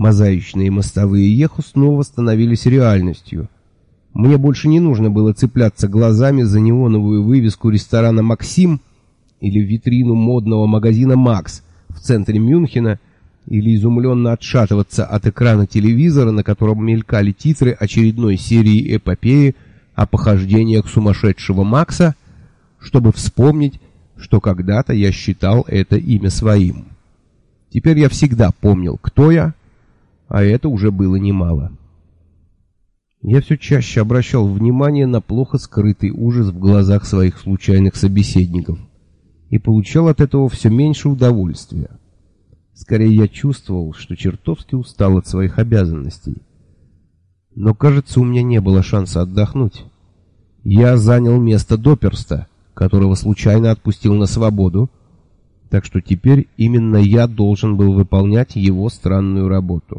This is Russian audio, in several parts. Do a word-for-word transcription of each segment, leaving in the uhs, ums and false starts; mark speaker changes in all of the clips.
Speaker 1: Мозаичные мостовые Еху снова становились реальностью. Мне больше не нужно было цепляться глазами за неоновую вывеску ресторана «Максим» или витрину модного магазина «Макс» в центре Мюнхена, или изумленно отшатываться от экрана телевизора, на котором мелькали титры очередной серии эпопеи о похождениях сумасшедшего Макса, чтобы вспомнить, что когда-то я считал это имя своим. Теперь я всегда помнил, кто я, а это уже было немало. Я все чаще обращал внимание на плохо скрытый ужас в глазах своих случайных собеседников и получал от этого все меньше удовольствия. Скорее, я чувствовал, что чертовски устал от своих обязанностей. Но, кажется, у меня не было шанса отдохнуть. Я занял место Доперста, которого случайно отпустил на свободу, так что теперь именно я должен был выполнять его странную работу.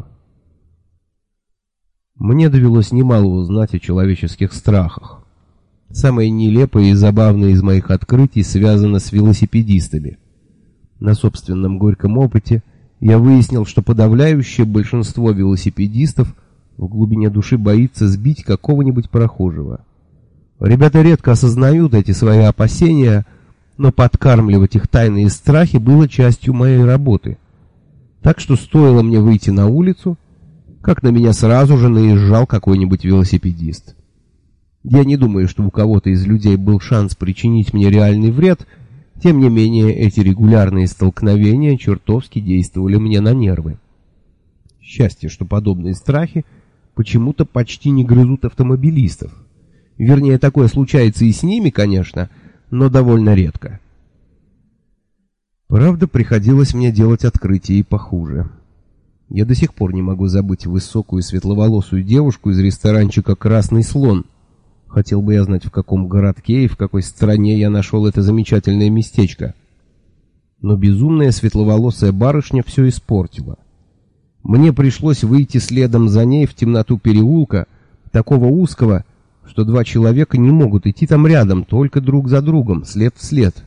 Speaker 1: Мне довелось немало узнать о человеческих страхах. Самое нелепое и забавное из моих открытий связано с велосипедистами. На собственном горьком опыте я выяснил, что подавляющее большинство велосипедистов в глубине души боится сбить какого-нибудь прохожего. Ребята редко осознают эти свои опасения, но подкармливать их тайные страхи было частью моей работы. Так что стоило мне выйти на улицу, как на меня сразу же наезжал какой-нибудь велосипедист. Я не думаю, что у кого-то из людей был шанс причинить мне реальный вред. Тем не менее, эти регулярные столкновения чертовски действовали мне на нервы. Счастье, что подобные страхи почему-то почти не грызут автомобилистов. Вернее, такое случается и с ними, конечно, но довольно редко. Правда, приходилось мне делать открытия и похуже. Я до сих пор не могу забыть высокую светловолосую девушку из ресторанчика «Красный слон». Хотел бы я знать, в каком городке и в какой стране я нашел это замечательное местечко. Но безумная светловолосая барышня все испортила. Мне пришлось выйти следом за ней в темноту переулка, такого узкого, что два человека не могут идти там рядом, только друг за другом, след в след.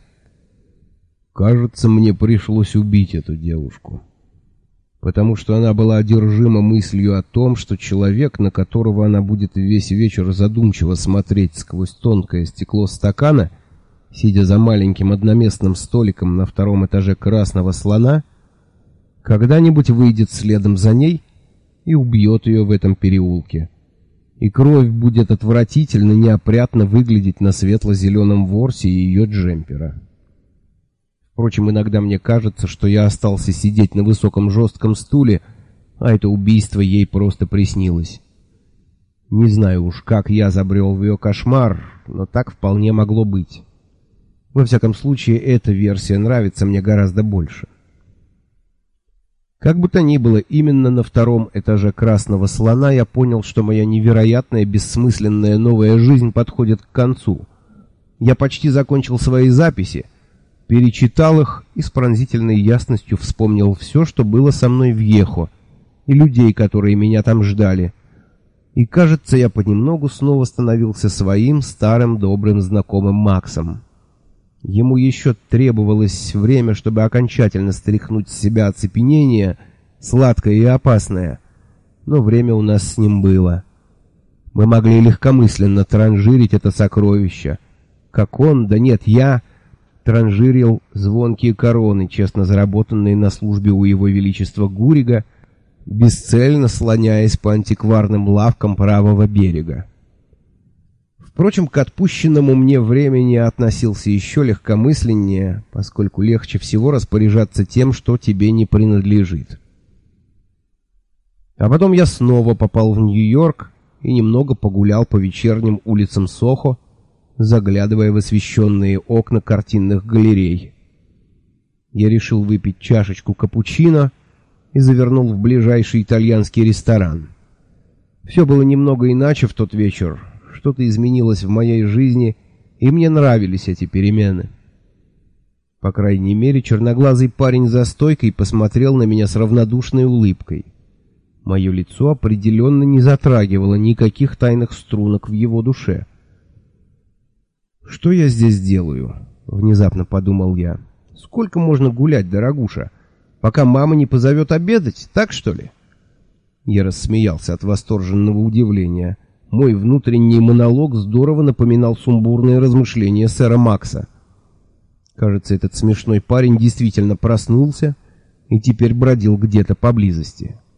Speaker 1: Кажется, мне пришлось убить эту девушку, потому что она была одержима мыслью о том, что человек, на которого она будет весь вечер задумчиво смотреть сквозь тонкое стекло стакана, сидя за маленьким одноместным столиком на втором этаже «Красного слона», когда-нибудь выйдет следом за ней и убьет ее в этом переулке. И кровь будет отвратительно неопрятно выглядеть на светло-зеленом ворсе ее джемпера. Впрочем, иногда мне кажется, что я остался сидеть на высоком жестком стуле, а это убийство ей просто приснилось. Не знаю уж, как я забрел в ее кошмар, но так вполне могло быть. Во всяком случае, эта версия нравится мне гораздо больше. Как бы то ни было, именно на втором этаже «Красного слона» я понял, что моя невероятная, бессмысленная новая жизнь подходит к концу. Я почти закончил свои записи, перечитал их и с пронзительной ясностью вспомнил все, что было со мной в Ехо, и людей, которые меня там ждали. И, кажется, я понемногу снова становился своим старым добрым знакомым Максом. Ему еще требовалось время, чтобы окончательно стряхнуть с себя оцепенение, сладкое и опасное, но время у нас с ним было. Мы могли легкомысленно транжирить это сокровище, как он, да нет, я, транжирил звонкие короны, честно заработанные на службе у его величества Гурига, бесцельно слоняясь по антикварным лавкам правого берега. Впрочем, к отпущенному мне времени относился еще легкомысленнее, поскольку легче всего распоряжаться тем, что тебе не принадлежит. А потом я снова попал в Нью-Йорк и немного погулял по вечерним улицам Сохо, заглядывая в освещенные окна картинных галерей. Я решил выпить чашечку капучино и завернул в ближайший итальянский ресторан. Все было немного иначе в тот вечер. Что-то изменилось в моей жизни, и мне нравились эти перемены. По крайней мере, черноглазый парень за стойкой посмотрел на меня с равнодушной улыбкой. Мое лицо определенно не затрагивало никаких тайных струнок в его душе. «Что я здесь делаю?» — внезапно подумал я. «Сколько можно гулять, дорогуша? Пока мама не позовет обедать, так что ли?» Я рассмеялся от восторженного удивления. Мой внутренний монолог здорово напоминал сумбурные размышления сэра Макса. Кажется, этот смешной парень действительно проснулся и теперь бродил где-то поблизости.